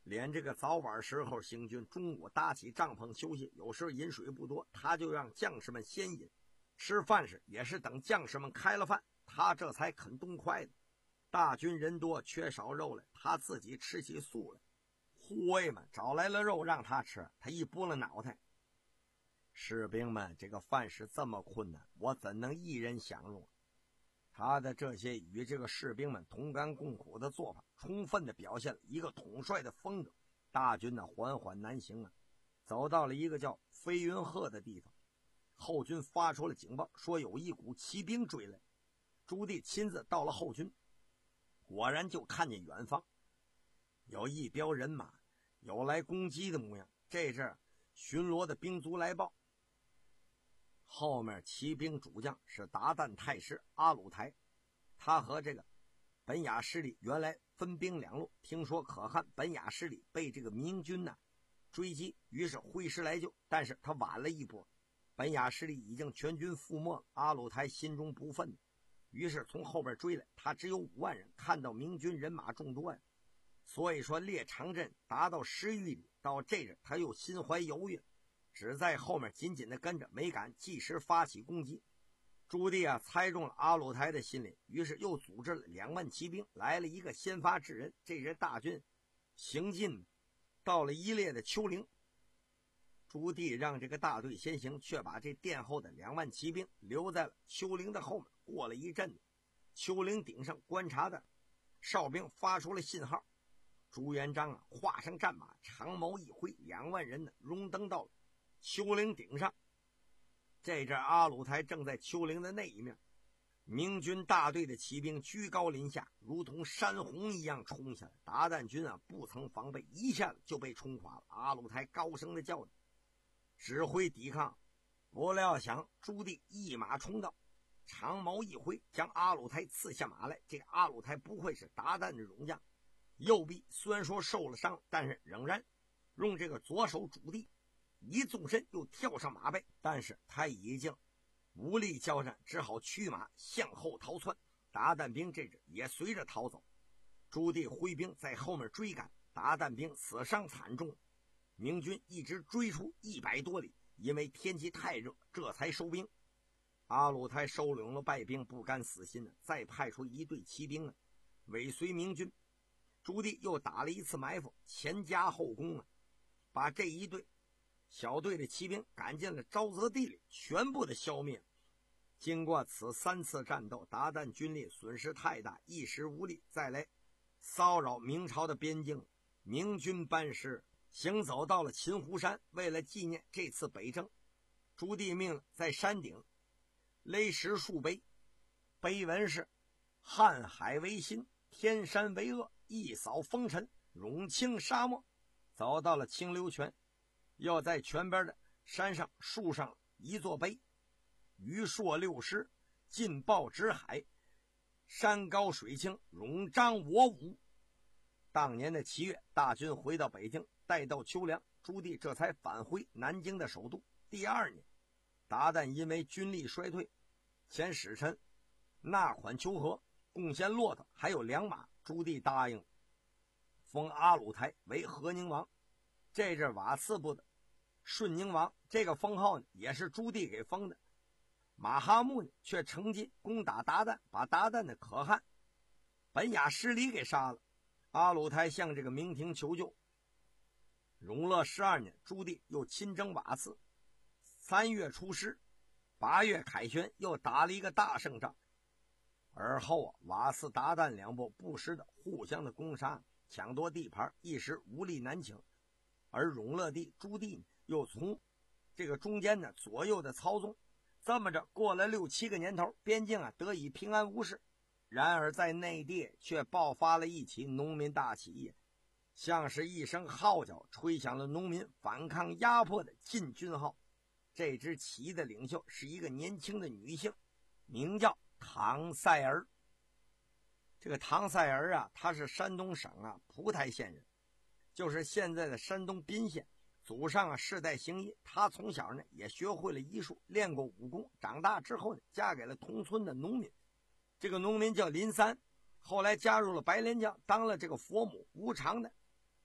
连这个早晚时候行军，中午搭起帐篷休息，有时候饮水不多，他就让将士们先饮。吃饭时也是等将士们开了饭，他这才啃动筷子。大军人多缺少肉来，他自己吃起素来。护卫们找来了肉让他吃，他一拨了脑袋。士兵们，这个饭食这么困难，我怎能一人享用？他的这些与这个士兵们同甘共苦的做法，充分的表现了一个统帅的风格。大军呢缓缓南行啊，走到了一个叫飞云鹤的地方。后军发出了警报，说有一股骑兵追来。朱棣亲自到了后军，果然就看见远方有一彪人马，有来攻击的模样。这阵巡逻的兵卒来报，后面骑兵主将是鞑靼太师阿鲁台，他和这个本雅失里原来分兵两路，听说可汗本雅失里被这个明军呢追击，于是挥师来救，但是他晚了一波，本雅失里已经全军覆没了。阿鲁台心中不忿，于是从后边追来，他只有五万人，看到明军人马众多呀，所以说列长阵达到十余里，到这阵他又心怀犹豫，只在后面紧紧的跟着，没敢即时发起攻击。朱棣啊猜中了阿鲁台的心理，于是又组织了两万骑兵，来了一个先发制人。这支大军行进到了一列的丘陵，朱棣让这个大队先行，却把这殿后的两万骑兵留在了丘陵的后面。过了一阵子，丘陵顶上观察的哨兵发出了信号，朱元璋啊画上战马，长矛一挥，两万人呢荣登到了丘陵顶上。这阵阿鲁台正在丘陵的那一面，明军大队的骑兵居高临下，如同山洪一样冲下来。鞑靼军啊不曾防备，一下子就被冲垮了。阿鲁台高声的叫着，指挥抵抗。不料想朱棣一马冲到，长矛一挥，将阿鲁台刺下马来。这个阿鲁台不愧是鞑靼的勇将，右臂虽然说受了伤，但是仍然用这个左手拄地，一纵身又跳上马背，但是他已经无力交战，只好驱马向后逃窜。鞑靼兵这阵也随着逃走，朱棣挥兵在后面追赶，鞑靼兵死伤惨重，明军一直追出一百多里，因为天气太热，这才收兵。阿鲁台收拢了败兵，不甘死心，再派出一队骑兵啊尾随明军。朱棣又打了一次埋伏，前加后攻啊，把这一队小队的骑兵赶进了沼泽地里，全部的消灭。经过此三次战斗，鞑靼军力损失太大，一时无力再来骚扰明朝的边境。明军班师行走到了秦湖山，为了纪念这次北征，朱棣命在山顶勒石数碑，碑文是：瀚海为心，天山为恶，一扫风尘，永清沙漠。走到了清流泉，要在泉边的山上树上一座碑，鱼硕六师，劲爆直海，山高水清，冗张我武。当年的七月，大军回到北京，待到秋凉，朱棣这才返回南京的首都。第二年，鞑靼因为军力衰退，遣使臣纳款求和，贡献骆驼还有良马。朱棣答应封阿鲁台为和宁王。这阵瓦剌部的顺宁王，这个封号呢也是朱棣给封的。马哈木呢却乘机攻打鞑靼，把鞑靼的可汗本雅失里给杀了。阿鲁台向这个明廷求救。永乐十二年，朱棣又亲征瓦剌，三月出师，八月凯旋，又打了一个大胜仗。而后啊，瓦剌鞑靼两部不时的互相的攻杀，抢夺地盘，一时无力难请。而永乐帝朱棣又从这个中间呢左右的操纵，这么着过了六七个年头，边境啊得以平安无事。然而在内地却爆发了一起农民大起义，像是一声号角吹响了农民反抗压迫的禁军号。这支起义的领袖是一个年轻的女性，名叫唐赛儿。这个唐赛儿啊，她是山东省啊蒲台县人，就是现在的山东彬县。祖上啊世代行医，她从小呢也学会了医术，练过武功。长大之后呢，嫁给了同村的农民。这个农民叫林三，后来加入了白莲教，当了这个佛母无偿的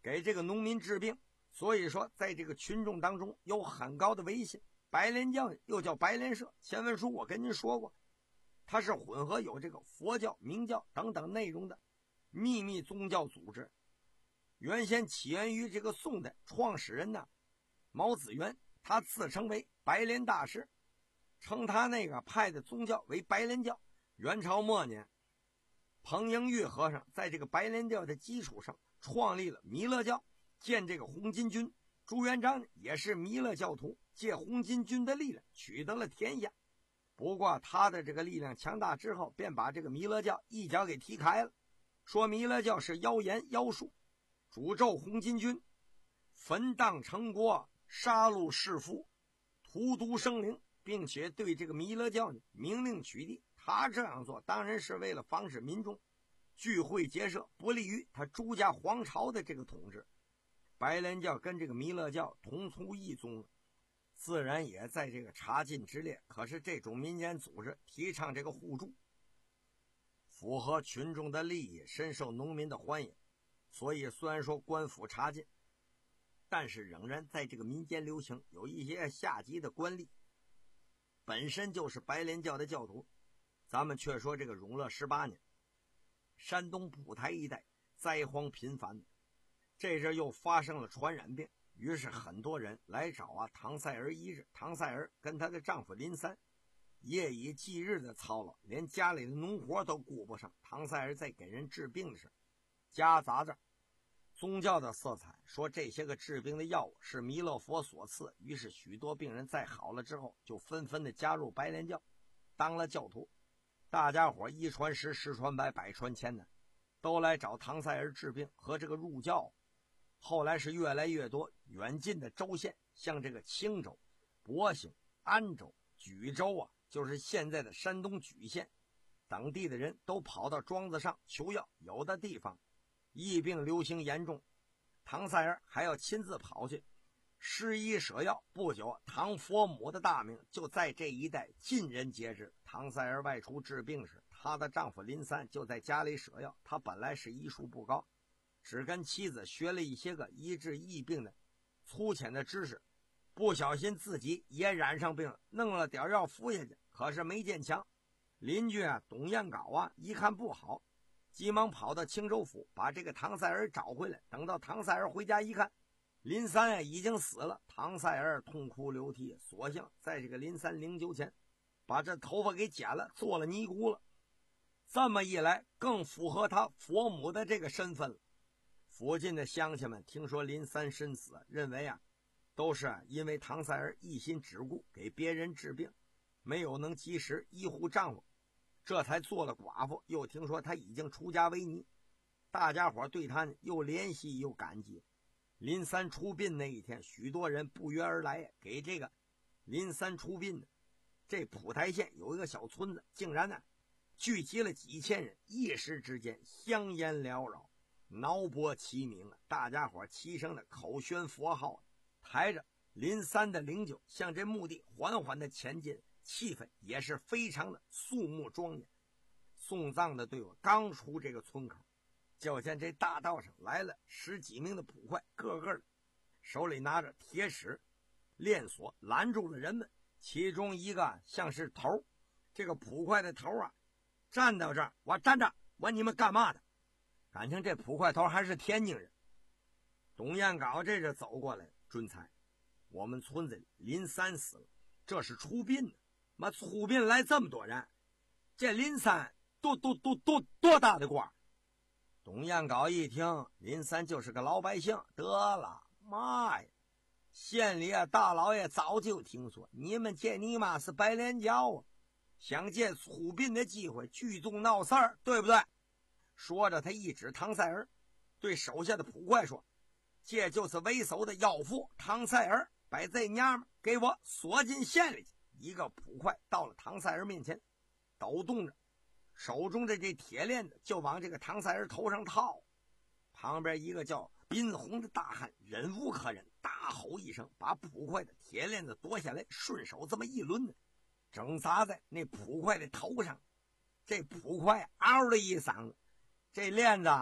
给这个农民治病，所以说在这个群众当中有很高的威信。白莲教又叫白莲社，前文书我跟您说过，它是混合有这个佛教、明教等等内容的秘密宗教组织。原先起源于这个宋代，创始人呢毛子元，他自称为白莲大师，称他那个派的宗教为白莲教。元朝末年，彭英玉和尚在这个白莲教的基础上创立了弥勒教，建这个红巾军。朱元璋也是弥勒教徒，借红巾军的力量取得了天下。不过他的这个力量强大之后，便把这个弥勒教一脚给踢开了，说弥勒教是妖言妖术，诅咒红巾军，焚荡城国，杀戮士夫，荼毒生灵，并且对这个弥勒教呢明令取缔。他这样做当然是为了防止民众聚会结社，不利于他朱家皇朝的这个统治。白莲教跟这个弥勒教同出一宗，自然也在这个查禁之列。可是这种民间组织提倡这个互助，符合群众的利益，深受农民的欢迎，所以虽然说官府查禁，但是仍然在这个民间流行。有一些下级的官吏本身就是白莲教的教徒。咱们却说这个永乐十八年，山东蒲台一带灾荒频繁，这阵又发生了传染病，于是很多人来找啊唐赛儿医治。唐赛儿跟她的丈夫林三夜以继日的操劳，连家里的农活都顾不上。唐赛儿在给人治病的时候夹杂着宗教的色彩，说这些个治病的药物是弥勒佛所赐。于是许多病人在好了之后就纷纷的加入白莲教，当了教徒。大家伙一传十，十传百，百传千的，都来找唐赛儿治病和这个入教。后来是越来越多，远近的州县，像这个青州、博兴、安州、莒州啊，就是现在的山东莒县等地的人都跑到庄子上求药。有的地方疫病流行严重，唐赛儿还要亲自跑去施医舍药。不久，唐佛母的大名就在这一带尽人皆知。唐赛儿外出治病时，她的丈夫林三就在家里舍药。他本来是医术不高，只跟妻子学了一些个医治疫病的粗浅的知识，不小心自己也染上病了，弄了点药服下去，可是没见强。邻居啊董彦镐啊一看不好，急忙跑到青州府把这个唐赛儿找回来。等到唐赛儿回家一看，林三啊已经死了。唐赛儿痛哭流涕，索性在这个林三灵柩前把这头发给剪了，做了尼姑了。这么一来更符合他佛母的这个身份了。附近的乡亲们听说林三身死，认为啊都是因为唐赛儿一心只顾给别人治病，没有能及时医护丈夫，这才做了寡妇。又听说他已经出家为尼，大家伙对他又怜惜又感激。林三出殡那一天，许多人不约而来，给这个林三出殡的这蒲台县有一个小村子，竟然呢聚集了几千人，一时之间香烟缭绕，挠脖齐鸣啊！大家伙齐声的口宣佛号，抬着林三的灵柩向这墓地缓缓的前进，气氛也是非常的肃穆庄严。送葬的队伍刚出这个村口，就见这大道上来了十几名的捕快，个个的手里拿着铁尺链锁，拦住了人们。其中一个像是头，这个捕快的头啊站到这儿，我站着，我你们干嘛的？感情这捕快头还是天津人。董彦镐这是走过来，准才，我们村子里林三死了，这是出殡呢。妈出殡来这么多人，这林三多多多多多大的官？董彦镐一听林三就是个老百姓，得了，妈呀！县里啊大老爷早就听说你们这尼玛是白莲教啊，想借出殡的机会聚众闹事儿，对不对？说着他一指唐赛儿，对手下的捕快说，这就是为首的妖妇唐赛儿，把这娘们给我锁进县里去。一个捕快到了唐赛儿面前，抖动着手中的这铁链子就往这个唐赛儿头上套。旁边一个叫宾红的大汉忍无可忍，大吼一声，把捕快的铁链子夺下来，顺手这么一抡呢，正砸在那捕快的头上。这捕快嗷的一嗓子，这链子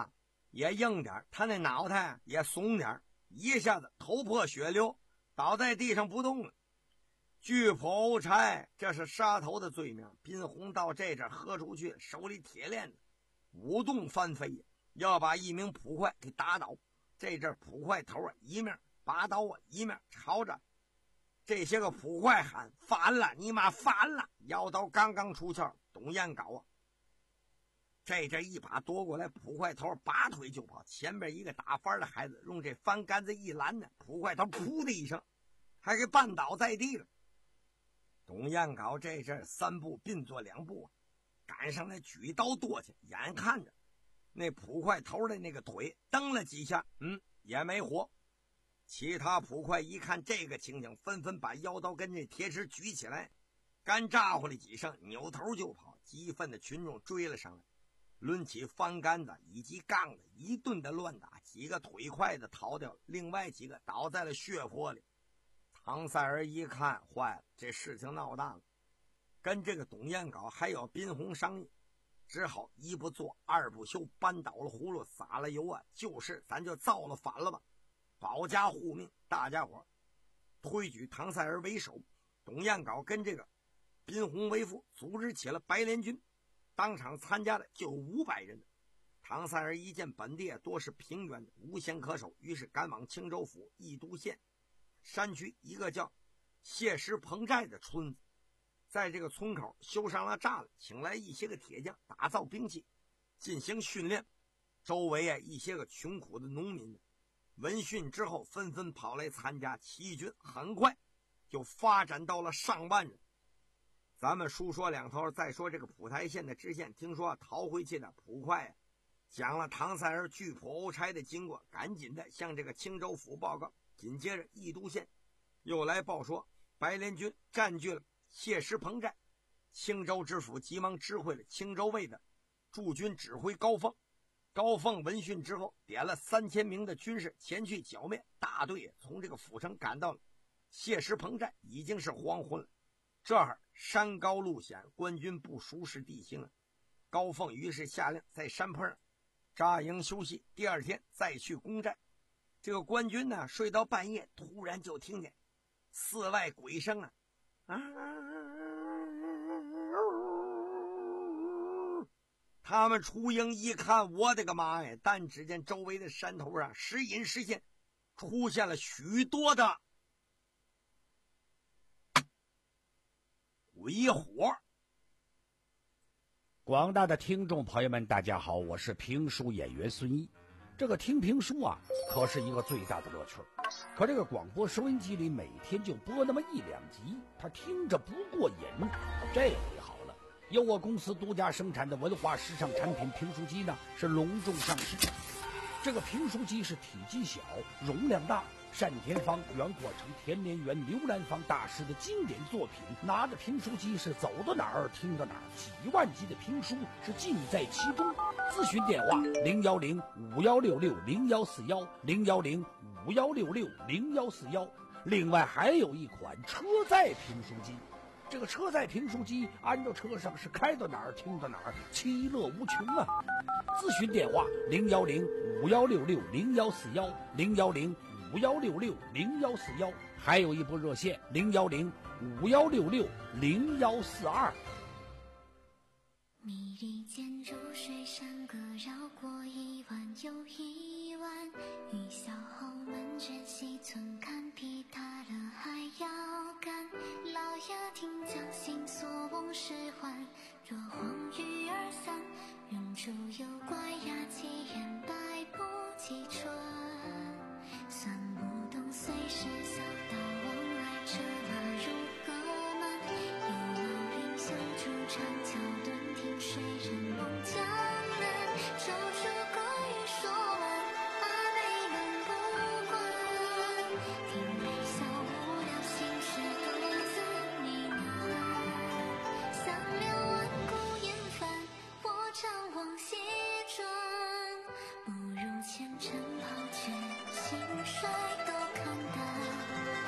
也硬点，他那脑袋也松点，一下子头破血流，倒在地上不动了。拒捕欧差，这是杀头的罪名。宾虹到这阵喝出去，手里铁链子舞动翻飞，要把一名捕快给打倒。这阵捕快头啊，一面拔刀啊，一面朝着这些个捕快喊：“反了，你妈反了！”腰刀刚刚出鞘，董彦镐啊，这阵一把夺过来，捕快头拔腿就跑。前边一个打翻的孩子用这翻杆子一拦呢，捕快头噗的一声，还给绊倒在地了。董彦镐这阵三步并作两步啊，赶上来举刀剁去，眼看着那捕快头的那个腿蹬了几下，嗯，也没活。其他捕快一看这个情景，纷纷把腰刀跟这铁尺举起来，干咋呼了几声，扭头就跑。激愤的群众追了上来，抡起翻杆子以及杠子一顿的乱打，几个腿快的逃掉了，另外几个倒在了血泊里。唐赛儿一看坏了，这事情闹大了，跟这个董彦镐还有宾虹商议，只好一不做二不休，扳倒了葫芦撒了油啊，就是咱就造了反了吧，保家护命。大家伙推举唐赛儿为首，董彦镐跟这个宾虹为副，组织起了白莲军，当场参加的就有五百人。唐赛儿一见本地多是平原的，无险可守，于是赶往青州府义都县山区一个叫谢石棚寨的村子，在这个村口修上了栅栏，请来一些个铁匠打造兵器进行训练。周围啊一些个穷苦的农民闻讯之后纷纷跑来参加，起义军很快就发展到了上万人。咱们书说两头，再说这个蒲台县的知县听说逃回去的捕快啊讲了唐赛儿拒捕欧差的经过，赶紧的向这个青州府报告。紧接着义都县又来报说白莲军占据了谢石棚寨，青州知府急忙知会了青州卫的驻军指挥高凤。高凤闻讯之后，点了三千名的军士前去剿灭。大队从这个府城赶到了谢石棚寨，已经是黄昏了。这儿山高路险，官军不熟识地形啊。高凤于是下令在山坡上扎营休息，第二天再去攻寨。这个官军呢，睡到半夜，突然就听见寺外鬼声啊！啊他们出营一看，我的个妈呀！但只见周围的山头上时隐时现，出现了许多的鬼火。 广大的听众朋友们，大家好，我是评书演员孙一。这个听评书啊，可是一个最大的乐趣。可这个广播收音机里每天就播那么一两集，他听着不过瘾。这回好了，由我公司独家生产的文化时尚产品评书机呢，是隆重上市。这个评书机是体积小，容量大，单田芳、袁阔成、田连元、刘兰芳大师的经典作品，拿着评书机是走到哪儿听到哪儿，几万集的评书是尽在其中。咨询电话零幺零五幺六六零幺四幺零幺零五幺六六零幺四幺。另外还有一款车载评书机，这个车载评书机安到车上是开到哪儿听到哪儿，其乐无穷啊！咨询电话零幺零五幺六六零幺四幺零幺零五幺六六零幺四幺，还有一部热线零幺零五幺六六零幺四二。 迷离间入水山歌绕过一弯又一弯，雨小后门卷西村看比他人还要赶。老爷听将心所往事还，若黄雨儿散，远处有怪呀奇言百步几春。算不动随时小道往来，车马如歌满，有老云相处长桥顿听水人梦江南，抽出歌语说完，阿妹们不管，听悲笑无聊心事独自呢喃，三六万古烟帆，我常往西转，不如前尘抛却心衰都看淡。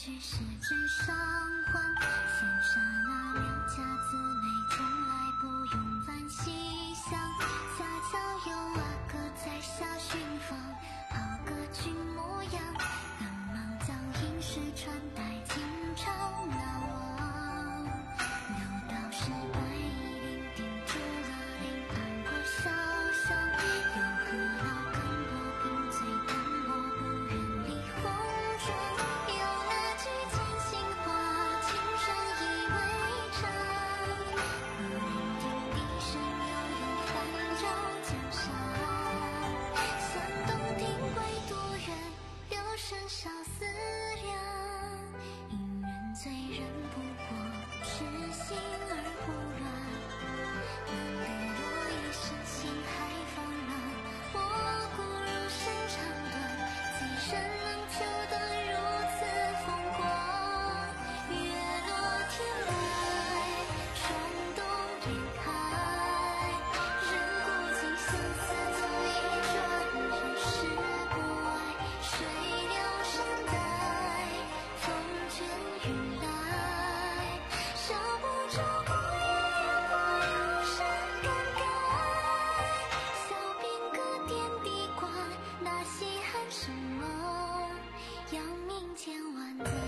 去十指上环，羡煞那良家姊妹从来不用烦西厢，恰巧有阿哥在下巡访，好个君模样，赶忙将饮食传代清朝那王，六道十八一零定住了临安国小巷，又何劳甘波并嘴淡薄不愿理红妆，有那句千心话情深意为长，何人听笛声悠悠泛照江上，向东庭归多远，留声少思量，因缘醉人不过痴心而胡乱，难得若一身心还放浪，我孤如身长短，几身能求得如此风光，月落天来霜冻莲开，人孤尽相思足以转，人世不爱，水流山带，风卷云来，笑不出故意不如山感慨，小兵戈点地关，那稀罕什么扬名千万载。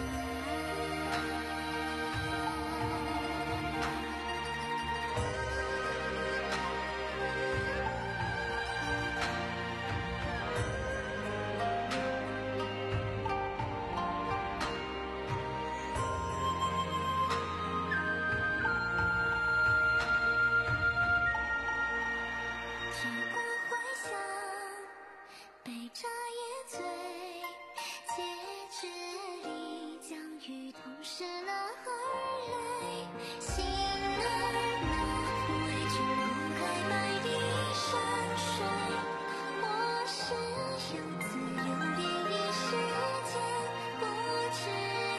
铁锅怀乡，杯茶也醉，戒指里将与同是那儿泪，心儿那为君不该百里山水，我是游子游恋一世间不知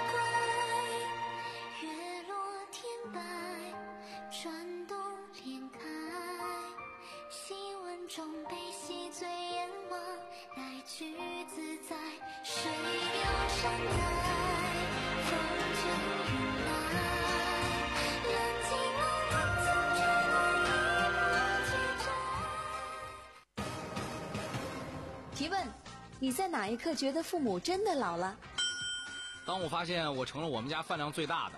归，月落天白，转动莲开，细问中悲喜醉眼望，待句自在，水流山带，风卷云来，人寂寞人将却来一步结斋。 提问：你在哪一刻觉得父母真的老了？ 当我发现我成了我们家饭量最大的。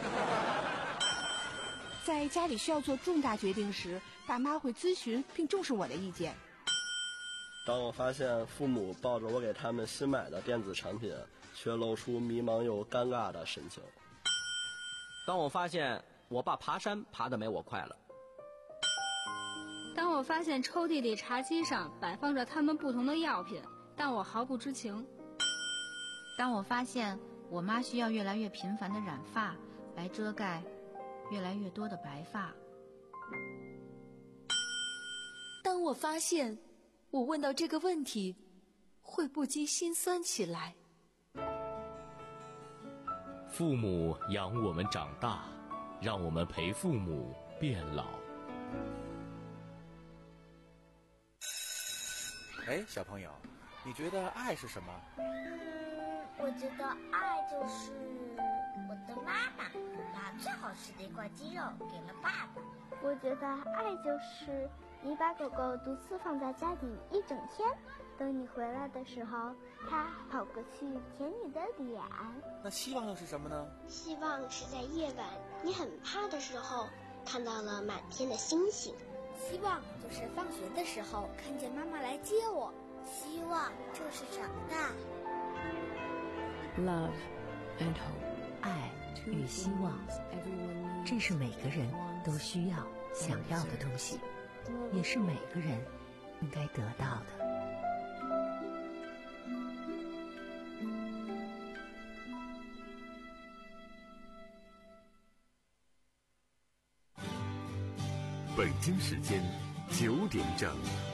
在家里需要做重大决定时，爸妈会咨询并重视我的意见。 当我发现父母抱着我给他们新买的电子产品，却露出迷茫又尴尬的神情。 当我发现我爸爬山爬得没我快了。 当我发现抽屉里茶几上摆放着他们不同的药品，但我毫不知情。 当我发现我妈需要越来越频繁的染发，来遮盖越来越多的白发。 当我发现我问到这个问题会不禁心酸起来。 父母养我们长大，让我们陪父母变老。 哎，小朋友，你觉得爱是什么？ 我觉得爱就是我的妈妈把最好吃的一块鸡肉给了爸爸。 我觉得爱就是你把狗狗独自放在家里一整天，等你回来的时候，它跑过去舔你的脸。 那希望又是什么呢？ 希望是在夜晚你很怕的时候，看到了满天的星星。 希望就是放学的时候看见妈妈来接我。希望就是长大。 Love and hope， 爱与希望，这是每个人都需要、想要的东西，也是每个人应该得到的。 北京时间九点整。